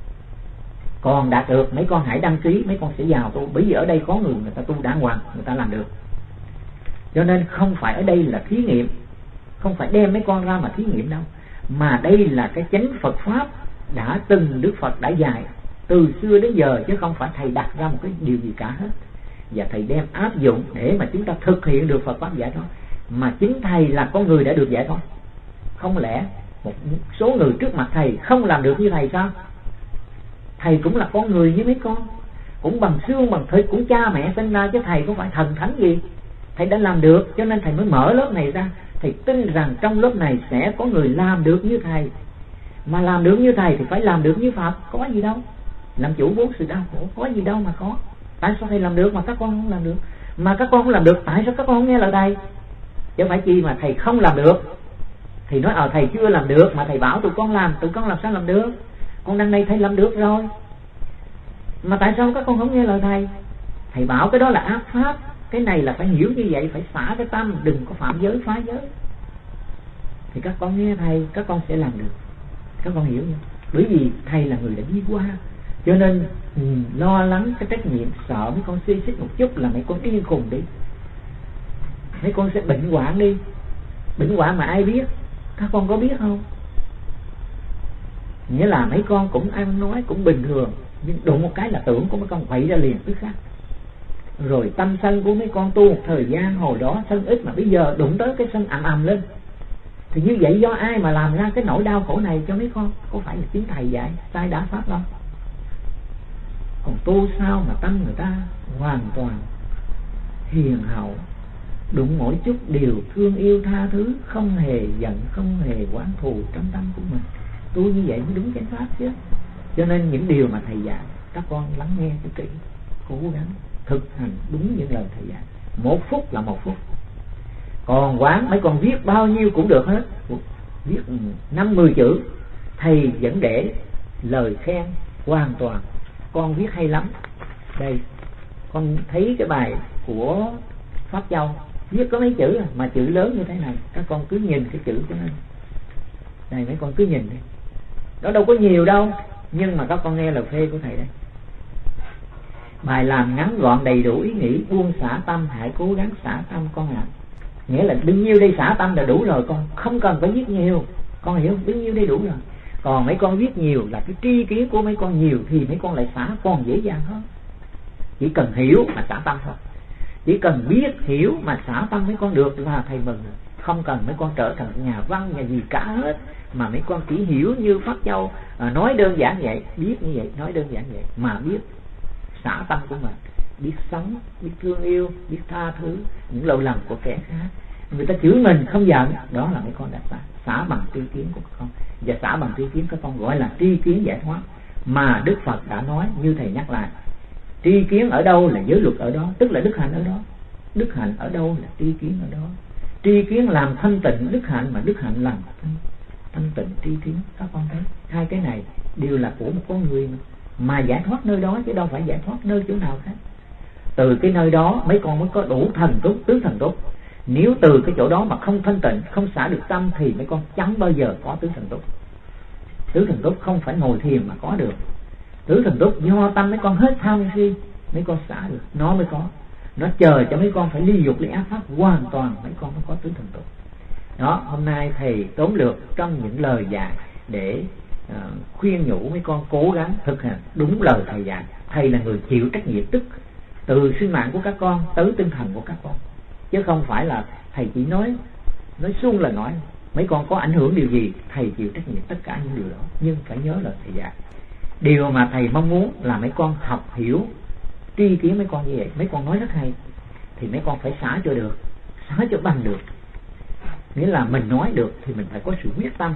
Còn đạt được mấy con hãy đăng ký, mấy con sẽ vào tu, bởi vì ở đây có người ta tu đàng hoàng, người ta làm được. Cho nên không phải ở đây là thí nghiệm, không phải đem mấy con ra mà thí nghiệm đâu, mà đây là cái chánh Phật pháp đã từng Đức Phật đã dạy từ xưa đến giờ, chứ không phải thầy đặt ra một cái điều gì cả hết. Và thầy đem áp dụng để mà chúng ta thực hiện được Phật pháp giải thoát. Mà chính thầy là con người đã được giải thoát. Không lẽ một số người trước mặt thầy không làm được như thầy sao? Thầy cũng là con người như mấy con, cũng bằng xương bằng thịt, cũng cha mẹ sinh ra, chứ thầy có phải thần thánh gì. Thầy đã làm được, cho nên thầy mới mở lớp này ra. Thầy tin rằng trong lớp này sẽ có người làm được như thầy. Mà làm được như thầy thì phải làm được như Phật. Có gì đâu, làm chủ bốn sự đau khổ, có gì đâu mà có. Tại sao thầy làm được mà các con không làm được? Mà các con không làm được, tại sao các con không nghe lời thầy? Chứ phải chi mà thầy không làm được thì nói thầy chưa làm được, mà thầy bảo tụi con làm sao làm được? Con đằng này thầy làm được rồi, mà tại sao các con không nghe lời thầy? Thầy bảo cái đó là ác pháp, cái này là phải hiểu như vậy, phải xả cái tâm, đừng có phạm giới phá giới. Thì các con nghe thầy, các con sẽ làm được. Các con hiểu không? Bởi vì thầy là người đã đi qua, cho nên lo lắng cái trách nhiệm, sợ mấy con suy xích một chút là mấy con điên khùng đi, mấy con sẽ bệnh hoạn đi. Bệnh hoạn mà ai biết? Các con có biết không? Nghĩa là mấy con cũng ăn nói cũng bình thường, nhưng đụng một cái là tưởng của mấy con quậy ra liền tức khác. Rồi tâm sân của mấy con tu một thời gian hồi đó sân ít, mà bây giờ đụng tới cái sân ầm lên. Thì như vậy do ai mà làm ra cái nỗi đau khổ này cho mấy con? Có phải là chính thầy dạy sai đã pháp đâu? Còn tu sao mà tâm người ta hoàn toàn hiền hậu, đụng mỗi chút đều thương yêu tha thứ, không hề giận, không hề oán thù trong tâm của mình. Tu như vậy mới đúng chánh pháp chứ. Cho nên những điều mà thầy dạy, các con lắng nghe cho kỹ, cố gắng thực hành đúng những lời thầy dạy. 1 phút là 1 phút. Còn quán mấy con viết bao nhiêu cũng được hết, viết 50 chữ, thầy vẫn để lời khen hoàn toàn. Con viết hay lắm. Đây, con thấy cái bài của Pháp Châu viết có mấy chữ mà chữ lớn như thế này. Các con cứ nhìn cái chữ của nó. Này mấy con cứ nhìn đi. Nó đâu có nhiều đâu, nhưng mà các con nghe lời phê của thầy đây. Bài làm ngắn gọn đầy đủ ý nghĩ, buông xả tâm, hãy cố gắng xả tâm con ạ. Nghĩa là bấy nhiêu đây xả tâm là đủ rồi, con không cần phải viết nhiều, con hiểu không? Bấy nhiêu đây đủ rồi. Còn mấy con viết nhiều là cái tri kiến của mấy con nhiều thì mấy con lại xả còn dễ dàng hơn. Chỉ cần hiểu mà xả tâm thôi, chỉ cần biết hiểu mà xả tâm mấy con được là thầy mừng rồi. Không cần mấy con trở thành nhà văn nhà gì cả hết, mà mấy con chỉ hiểu như Pháp Châu nói đơn giản vậy, biết như vậy, nói đơn giản vậy, mà biết xả tâm của mình, biết sống, biết thương yêu, biết tha thứ những lỗi lầm của kẻ khác. Người ta chửi mình không giận, đó là mấy con đã xả bằng tri kiến của các con. Và xả bằng tri kiến các con gọi là tri kiến giải thoát. Mà Đức Phật đã nói, như thầy nhắc lại, tri kiến ở đâu là giới luật ở đó, tức là đức hạnh ở đó. Đức hạnh ở đâu là tri kiến ở đó. Tri kiến làm thanh tịnh đức hạnh, mà đức hạnh làm thanh tịnh tri kiến. Các con thấy hai cái này đều là của một con người mà giải thoát nơi đó, chứ đâu phải giải thoát nơi chỗ nào khác. Từ cái nơi đó mấy con mới có đủ thần túc, tứ thần túc. Nếu từ cái chỗ đó mà không thanh tịnh, không xả được tâm thì mấy con chẳng bao giờ có tứ thần túc. Tứ thần túc không phải ngồi thiền mà có được. Tứ thần túc do tâm mấy con hết tham si, mấy con xả được, nó mới có. Nó chờ cho mấy con phải ly dục ly ác pháp hoàn toàn, mấy con mới có tứ thần túc. Đó, hôm nay thầy tóm lược trong những lời dạy để khuyên nhủ mấy con cố gắng thực hành đúng lời thầy dạy. Thầy là người chịu trách nhiệm tức từ sinh mạng của các con tới tinh thần của các con, chứ không phải là thầy chỉ nói suông là nói. Mấy con có ảnh hưởng điều gì thầy chịu trách nhiệm tất cả những điều đó, nhưng phải nhớ lời thầy dạy. Điều mà thầy mong muốn là mấy con học hiểu tri kiến mấy con như vậy. Mấy con nói rất hay thì mấy con phải xả cho được, xả cho bằng được. Nghĩa là mình nói được thì mình phải có sự quyết tâm.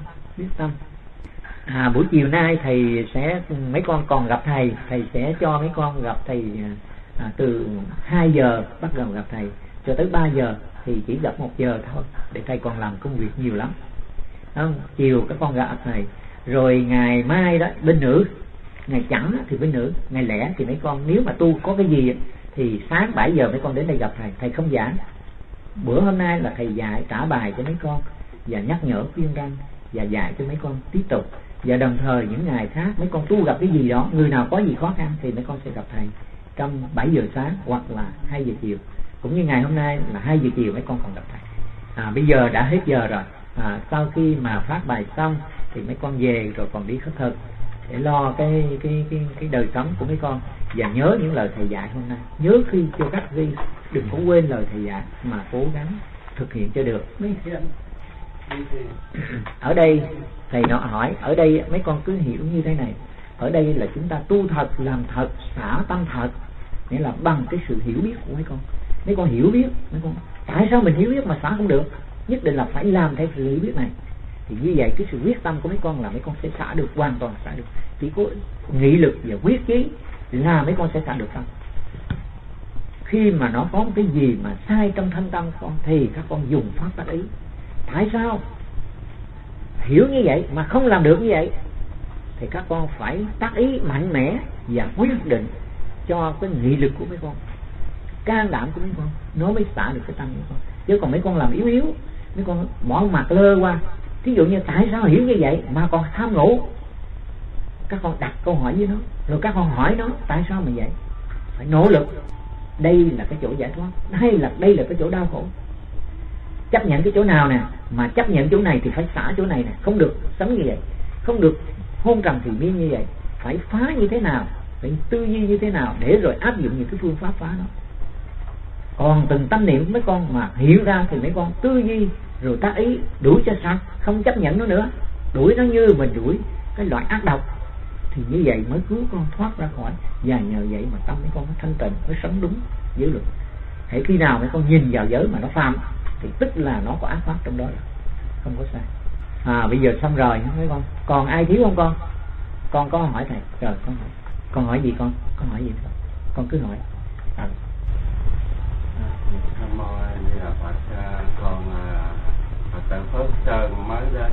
Buổi chiều nay thầy sẽ, mấy con còn gặp thầy sẽ cho mấy con gặp thầy từ 2 giờ bắt đầu gặp thầy cho tới 3 giờ thì chỉ gặp 1 giờ thôi, để thầy còn làm công việc nhiều lắm. Chiều các con gặp thầy. Rồi ngày mai đó bên nữ, ngày chẵn thì bên nữ, ngày lẻ thì mấy con nếu mà tu có cái gì thì sáng 7 giờ mấy con đến đây gặp thầy không giảng. Bữa hôm nay là thầy dạy trả bài cho mấy con và nhắc nhở khuyên răn và dạy cho mấy con tiếp tục. Và đồng thời những ngày khác mấy con tu gặp cái gì đó, người nào có gì khó khăn thì mấy con sẽ gặp thầy trong 7 giờ sáng hoặc là 2 giờ chiều. Cũng như ngày hôm nay là 2 giờ chiều mấy con còn gặp thầy. Bây giờ đã hết giờ rồi. Sau khi mà phát bài xong thì mấy con về rồi còn đi khất thực để lo cái đời sống của mấy con. Và nhớ những lời thầy dạy hôm nay, nhớ khi cho các vị đừng có quên lời thầy dạy mà cố gắng thực hiện cho được. Ở đây thầy nó hỏi, ở đây mấy con cứ hiểu như thế này, ở đây là chúng ta tu thật, làm thật, xả tâm thật, nghĩa là bằng cái sự hiểu biết của mấy con. Mấy con hiểu biết, mấy con tại sao mình hiểu biết mà xả không được, nhất định là phải làm theo sự hiểu biết này. Thì như vậy cái sự quyết tâm của mấy con là mấy con sẽ xả được, hoàn toàn xả được. Chỉ có nghị lực và quyết chí là mấy con sẽ xả được tâm. Khi mà nó có một cái gì mà sai trong thân tâm con thì các con dùng pháp tác ý. Tại sao hiểu như vậy mà không làm được như vậy? Thì các con phải tác ý mạnh mẽ và quyết định cho cái nghị lực của mấy con, can đảm của mấy con, nó mới xả được cái tâm của con. Chứ còn mấy con làm yếu, mấy con bỏ mặt lơ qua. Thí dụ như tại sao hiểu như vậy mà còn tham ngủ, các con đặt câu hỏi với nó, rồi các con hỏi nó tại sao mà vậy. Phải nỗ lực. Đây là cái chỗ giải thoát, hay là đây là cái chỗ đau khổ. Chấp nhận cái chỗ nào nè, mà chấp nhận chỗ này thì phải xả chỗ này nè. Không được sống như vậy, không được hôn trầm thì miên như vậy. Phải phá như thế nào, phải tư duy như thế nào để rồi áp dụng những cái phương pháp phá nó. Còn từng tâm niệm của mấy con mà hiểu ra thì mấy con tư duy rồi tác ý đuổi cho sạch, không chấp nhận nó nữa, đuổi nó như mình đuổi cái loại ác độc. Thì như vậy mới cứu con thoát ra khỏi. Và nhờ vậy mà tâm mấy con nó thanh tịnh, nó sống đúng giới luật. Hễ khi nào mấy con nhìn vào giới mà nó phạm thì tức là nó có ác pháp trong đó, là không có sai. Bây giờ xong rồi mấy con. Còn ai thiếu không con? Con có hỏi thầy. Rồi con hỏi. Con hỏi gì con? Con hỏi gì con? Con cứ hỏi. Nam mô A Di Đà Phật. Con Phật tử Phước Sơn mới đến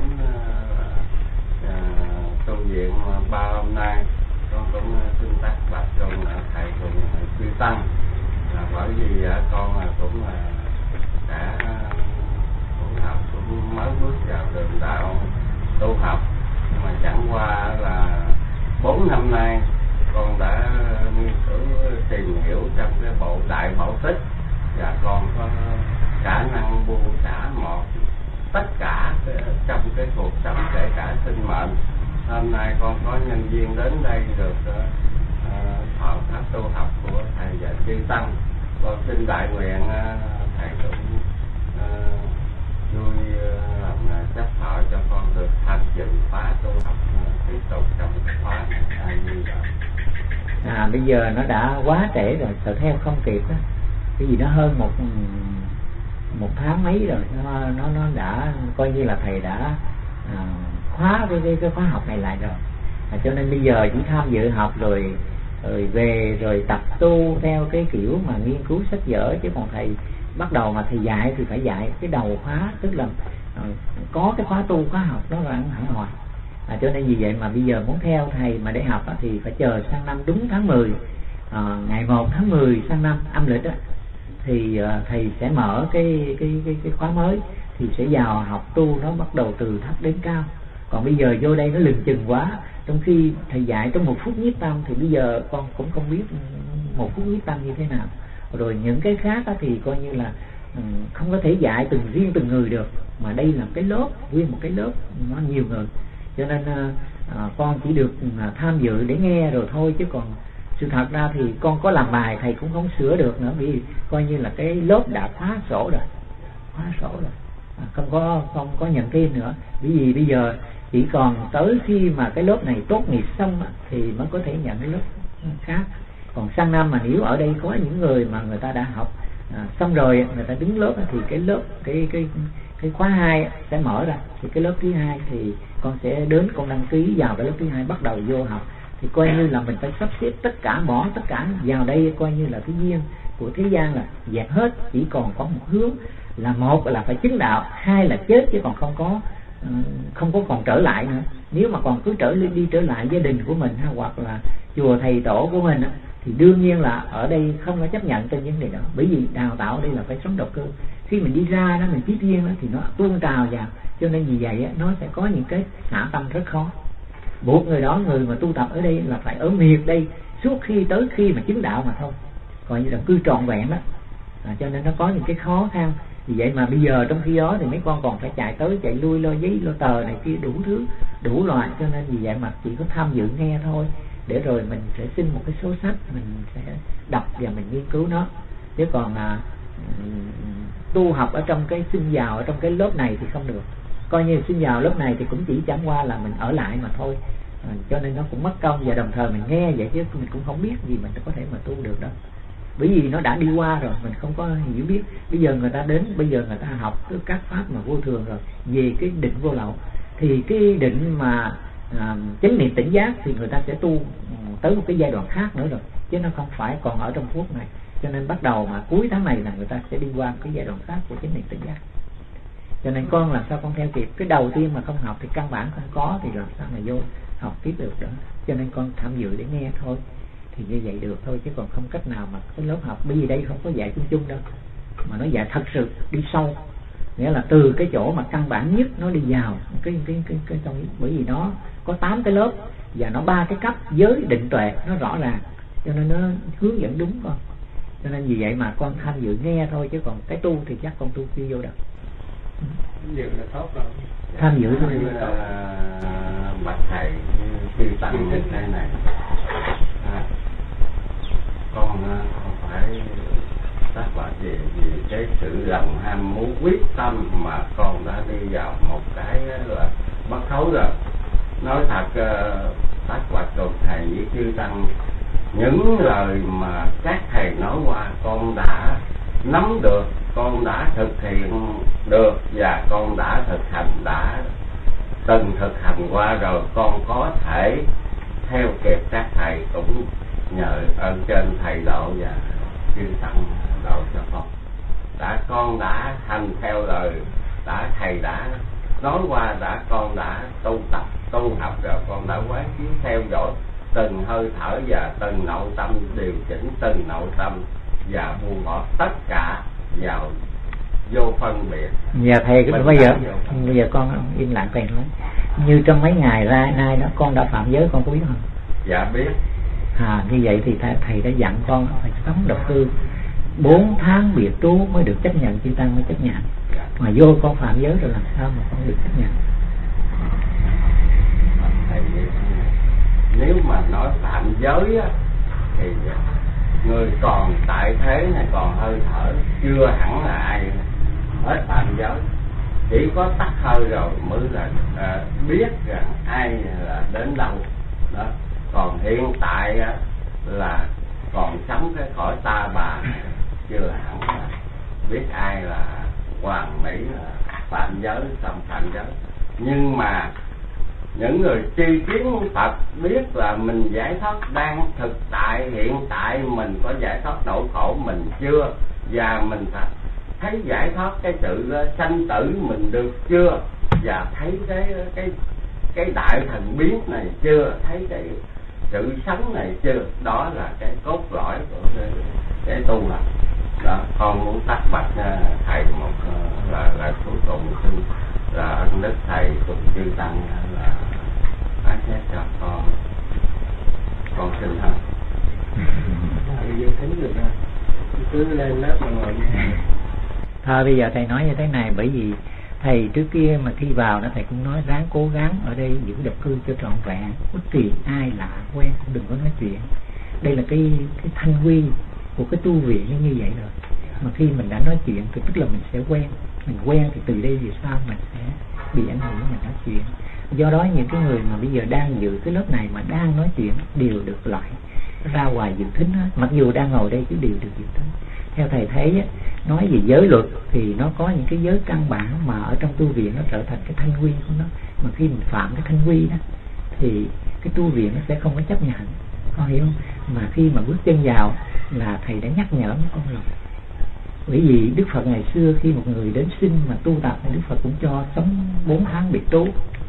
tu viện 3 hôm nay. Con cũng xin tác bạch cùng thầy cùng chư tăng là bởi vì con cũng đã cũng học, cũng mới bước vào đường đạo tu học, mà chẳng qua là 4 năm nay con đã nghiên cứu tìm hiểu trong cái bộ Đại Bảo Tích, và con có khả năng buông xả một tất cả trong cái cuộc sống, kể cả sinh mệnh. Hôm nay con có nhân viên đến đây được thọ pháp tu học của thầy và chư tăng. Con xin đại nguyện thầy cũng vui lòng chấp thọ cho con được tham dự khóa tu học tiếp tục trong cái khóa này. Bây giờ nó đã quá trễ rồi, sợ theo không kịp đó. Cái gì nó hơn một tháng mấy rồi, nó đã coi như là thầy đã khóa cái khóa học này lại rồi. Cho nên bây giờ chỉ tham dự học rồi về rồi tập tu theo cái kiểu mà nghiên cứu sách vở, chứ còn thầy bắt đầu mà thầy dạy thì phải dạy cái đầu khóa, tức là có cái khóa tu khóa học nó là hẳn hoài. Cho nên vì vậy mà bây giờ muốn theo thầy mà để học thì phải chờ sang năm đúng tháng 10, ngày 1 tháng 10 sang năm âm lịch đó, thì thầy sẽ mở cái khóa mới, thì sẽ vào học tu, nó bắt đầu từ thấp đến cao. Còn bây giờ vô đây nó lừng chừng quá, trong khi thầy dạy trong 1 phút nhiếp tâm thì bây giờ con cũng không biết 1 phút nhiếp tâm như thế nào. Rồi những cái khác thì coi như là không có thể dạy riêng từng người được, mà đây là cái lớp, nguyên một cái lớp nó nhiều người, cho nên con chỉ được tham dự để nghe rồi thôi, chứ còn sự thật ra thì con có làm bài thầy cũng không sửa được nữa, vì coi như là cái lớp đã khóa sổ rồi, không có nhận thêm nữa. Bởi vì bây giờ chỉ còn tới khi mà cái lớp này tốt nghiệp xong thì mới có thể nhận cái lớp khác. Còn sang năm mà nếu ở đây có những người mà người ta đã học xong rồi, người ta đứng lớp thì cái lớp cái khóa 2 sẽ mở ra, thì cái lớp thứ 2 thì con sẽ đến, con đăng ký vào cái lớp thứ 2 bắt đầu vô học. Thì coi như là mình phải sắp xếp tất cả, bỏ tất cả vào đây, coi như là cái duyên của thế gian là dẹp hết, chỉ còn có một hướng là một là phải chứng đạo, hai là chết, chứ còn không có còn trở lại nữa. Nếu mà còn cứ đi trở lại gia đình của mình hoặc là chùa thầy tổ của mình thì đương nhiên là ở đây không có chấp nhận trên vấn đề đó. Bởi vì đào tạo ở đây là phải sống độc cư, khi mình đi ra đó mình tiếp duyên đó thì nó tuôn trào vào, cho nên vì vậy nó sẽ có những cái xả tâm rất khó. Buộc người đó, người mà tu tập ở đây là phải ở miệt đây suốt tới khi mà chứng đạo mà thôi, còn như là cư trọn vẹn đó. Cho nên nó có những cái khó khăn. Vì vậy mà bây giờ trong khi đó thì mấy con còn phải chạy tới chạy lui, lo giấy lo tờ này kia đủ thứ đủ loại, cho nên vì vậy mà chỉ có tham dự nghe thôi, để rồi mình sẽ xin một cái số sách, mình sẽ đọc và mình nghiên cứu nó. Chứ còn tu học ở trong cái xin vào ở trong cái lớp này thì không được. Coi như xin vào lớp này thì cũng chỉ chẳng qua là mình ở lại mà thôi. Cho nên nó cũng mất công, và đồng thời mình nghe vậy chứ mình cũng không biết gì mình có thể mà tu được đâu. Bởi vì nó đã đi qua rồi, mình không có hiểu biết. Bây giờ người ta đến, bây giờ người ta học các pháp mà vô thường rồi, về cái định vô lậu, thì cái định mà chánh niệm tỉnh giác thì người ta sẽ tu tới một cái giai đoạn khác nữa rồi, chứ nó không phải còn ở trong phút này. Cho nên bắt đầu mà cuối tháng này là người ta sẽ đi qua một cái giai đoạn khác của chánh niệm tỉnh giác. Cho nên con làm sao con theo kịp? Cái đầu tiên mà không học thì căn bản không có, thì làm sao mà vô học tiếp được đó. Cho nên con tham dự để nghe thôi, thì như vậy được thôi, chứ còn không cách nào mà cái lớp học. Bởi vì đây không có dạy chung chung đâu, mà nó dạy thật sự đi sâu, nghĩa là từ cái chỗ mà căn bản nhất nó đi vào cái trong. Bởi vì nó có 8 cái lớp và nó 3 cái cấp giới định tuệ nó rõ ràng, cho nên nó hướng dẫn đúng con. Cho nên vì vậy mà con tham dự nghe thôi, chứ còn cái tu thì chắc con tu chưa vô được. Điều là tốt rồi. Tham dự thôi. Bạch thầy khi tăng như thế này, con phải tác quả gì vì cái sự lòng ham muốn quyết tâm mà con đã đi vào một cái là bất thối rồi. Nói thật, tác quả cùng thầy với chư tăng, những lời mà các thầy nói qua con đã nắm được, con đã thực hiện được, và con đã từng thực hành qua rồi. Con có thể theo kịp các thầy, cũng nhờ ơn trên thầy độ và chư tăng độ cho con. Con đã hành theo lời thầy đã nói qua, con đã tu tập tu học rồi, con đã quán chiếu theo dõi từng hơi thở và từng nội tâm, điều chỉnh từng nội tâm và buông bỏ tất cả vào vô phân biệt. Dạ thầy, bây giờ con im lặng thầy nói. Như trong mấy ngày ra nay đó con đã phạm giới, con có biết không? Dạ biết. Như vậy thì thầy đã dặn con phải sống độc cư 4 tháng biệt trú mới được chấp nhận, chư tăng mới chấp nhận. Mà vô con phạm giới rồi làm sao mà con được chấp nhận? Thầy, nếu mà nói phạm giới á, thì người còn tại thế này còn hơi thở, chưa hẳn là ai hết phạm giới. Chỉ có tắt hơi rồi mới là biết rằng ai là đến đâu đó. Còn hiện tại á, là còn sống cái cõi ta bà này, chưa hẳn là biết ai là hoàn mỹ là phạm giới, không phạm giới. Nhưng mà những người tri kiến Phật biết là mình giải thoát đang thực tại, hiện tại mình có giải thoát nỗi khổ mình chưa, và mình thấy giải thoát cái sự sanh tử mình được chưa, và thấy cái đại thần biến này chưa, thấy cái sự sống này chưa. Đó là cái cốt lõi của cái tu hành đó. Con muốn tắt bạch thầy một là cuối cùng là ân đức thầy cùng chư tăng là phán xét cho con xin hết. Giờ thính được rồi, cứ lên lớp mà ngồi nghe. Thôi bây giờ thầy nói như thế này, bởi vì thầy trước kia mà khi vào đó thầy cũng nói ráng cố gắng ở đây giữ độc cư cho trọn vẹn, bất kỳ ai lạ quen cũng đừng có nói chuyện. Đây là cái thanh quy của cái tu viện như vậy rồi. Mà khi mình đã nói chuyện thì tức là mình sẽ quen, mình quen thì từ đây về sau mình sẽ bị ảnh hưởng mình nói chuyện. Do đó những cái người mà bây giờ đang dự cái lớp này mà đang nói chuyện đều được loại ra ngoài dự thính hết, mặc dù đang ngồi đây chứ đều được dự thính. Theo thầy thấy nói về giới luật thì nó có những cái giới căn bản mà ở trong tu viện nó trở thành cái thanh quy của nó, mà khi mình phạm cái thanh quy đó thì cái tu viện nó sẽ không có chấp nhận, con hiểu không? Mà khi mà bước chân vào là thầy đã nhắc nhở với con rồi. Bởi vì Đức Phật ngày xưa khi một người đến xin mà tu tập thì Đức Phật cũng cho sống 4 tháng biệt trú,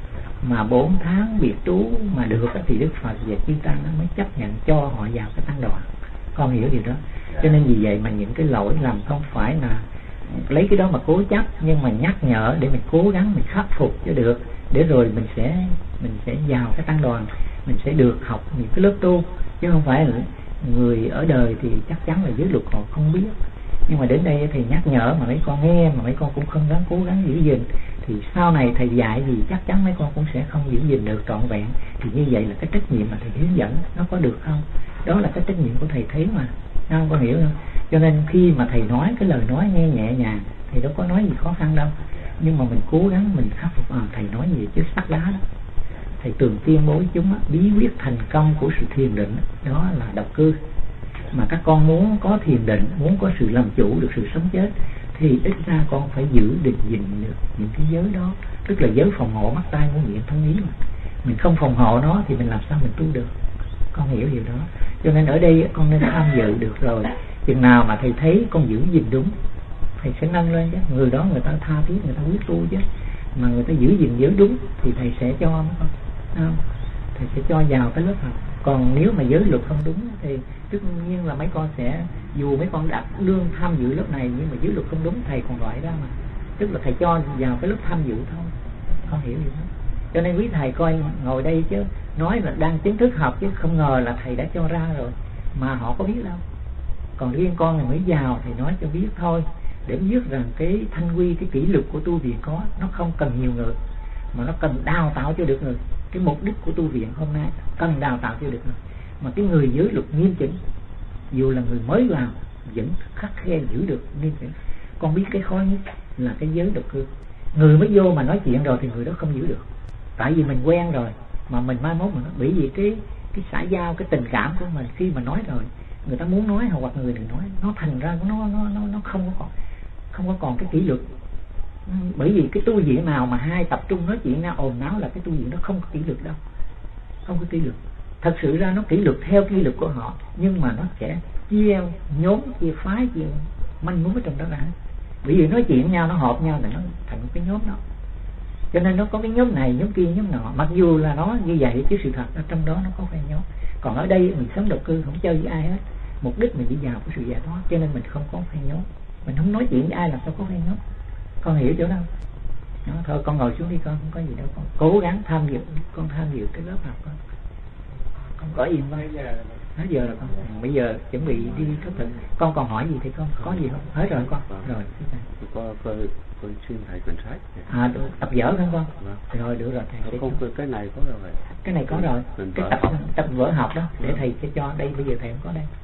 mà 4 tháng biệt trú mà được thì Đức Phật và chư tăng nó mới chấp nhận cho họ vào cái tăng đoàn. Con hiểu điều đó. Cho nên vì vậy mà những cái lỗi lầm không phải là lấy cái đó mà cố chấp, nhưng mà nhắc nhở để mình cố gắng mình khắc phục cho được, để rồi mình sẽ vào cái tăng đoàn, mình sẽ được học những cái lớp tu, chứ không phải là người ở đời thì chắc chắn là giới luật họ không biết. Nhưng mà đến đây thì nhắc nhở mà mấy con nghe, mà mấy con cũng không cố gắng giữ gìn, thì sau này thầy dạy gì chắc chắn mấy con cũng sẽ không giữ gìn được trọn vẹn. Thì như vậy là cái trách nhiệm mà thầy hướng dẫn nó có được không? Đó là cái trách nhiệm của thầy thấy mà, không có hiểu không? Cho nên khi mà thầy nói cái lời nói nghe nhẹ nhàng, thầy đâu có nói gì khó khăn đâu, nhưng mà mình cố gắng mình khắc phục. Thầy nói gì chứ sắt đá đó, thầy thường tuyên bố chúng bí quyết thành công của sự thiền định đó là độc cư. Mà các con muốn có thiền định, muốn có sự làm chủ được sự sống chết, thì ít ra con phải giữ định gìn được những cái giới đó, tức là giới phòng hộ mắt tai mũi miệng thân ý. Mà mình không phòng hộ nó thì mình làm sao mình tu được? Con hiểu điều đó. Cho nên ở đây con nên tham dự được rồi, chừng nào mà thầy thấy con giữ gìn đúng, thầy sẽ nâng lên chứ. Người đó người ta tha thiết, người ta quyết tu chứ, mà người ta giữ gìn giới đúng thì thầy sẽ cho mấy con, không? Thầy sẽ cho vào cái lớp học. Còn nếu mà giới luật không đúng thì tất nhiên là mấy con sẽ, dù mấy con đặt lương tham dự lớp này, nhưng mà giới luật không đúng thầy còn gọi ra mà, tức là thầy cho vào cái lớp tham dự thôi. Con hiểu gì đó. Cho nên quý thầy coi ngồi đây chứ nói là đang chính thức học, chứ không ngờ là thầy đã cho ra rồi mà họ có biết đâu. Còn riêng con này mới vào thì nói cho biết thôi, để biết rằng cái thanh quy, cái kỷ luật của tu viện có, nó không cần nhiều người, mà nó cần đào tạo cho được người. Cái mục đích của tu viện hôm nay cần đào tạo cho được người. Mà cái người giới luật nghiêm chỉnh, dù là người mới vào vẫn khắt khe giữ được nghiêm chỉnh. Con biết cái khó nhất là cái giới độc cư. Người mới vô mà nói chuyện rồi thì người đó không giữ được, tại vì mình quen rồi. Mà mình mai mốt mình nói, bởi vì cái xã giao, cái tình cảm của mình khi mà nói rồi, người ta muốn nói hoặc người đừng nói, nó thành ra nó không có còn cái kỷ luật. Bởi vì cái tu viện nào mà hai tập trung nói chuyện nhau ồn náo là cái tu viện nó không có kỷ luật đâu, không có kỷ luật. Thật sự ra nó kỷ luật theo kỷ luật của họ, nhưng mà nó sẽ chia nhóm, chia phái, chia manh mối trong đó ra. Bởi vì nói chuyện nhau, nó hợp nhau thì nó thành một cái nhóm đó. Cho nên nó có cái nhóm này, nhóm kia, nhóm nọ. Mặc dù là nó như vậy chứ sự thật ở trong đó nó có phe nhóm. Còn ở đây mình sống độc cư không chơi với ai hết, mục đích mình đi vào của sự giải thoát, cho nên mình không có phe nhóm. Mình không nói chuyện với ai làm sao có phe nhóm. Con hiểu chỗ đâu? Nó thôi con ngồi xuống đi con, không có gì đâu, con cố gắng tham dự cái lớp học con có yên không? Hết giờ rồi con, bây giờ chuẩn bị đi cấp thực. Con còn hỏi gì thì con có gì không? Hết rồi con. Rồi con xin thầy quyển sách. Tập vở không con? Rồi được rồi thầy. Không, cái này có rồi. Cái này có rồi. Cái tập vở học đó để thầy sẽ cho đây, bây giờ thầy không có đây.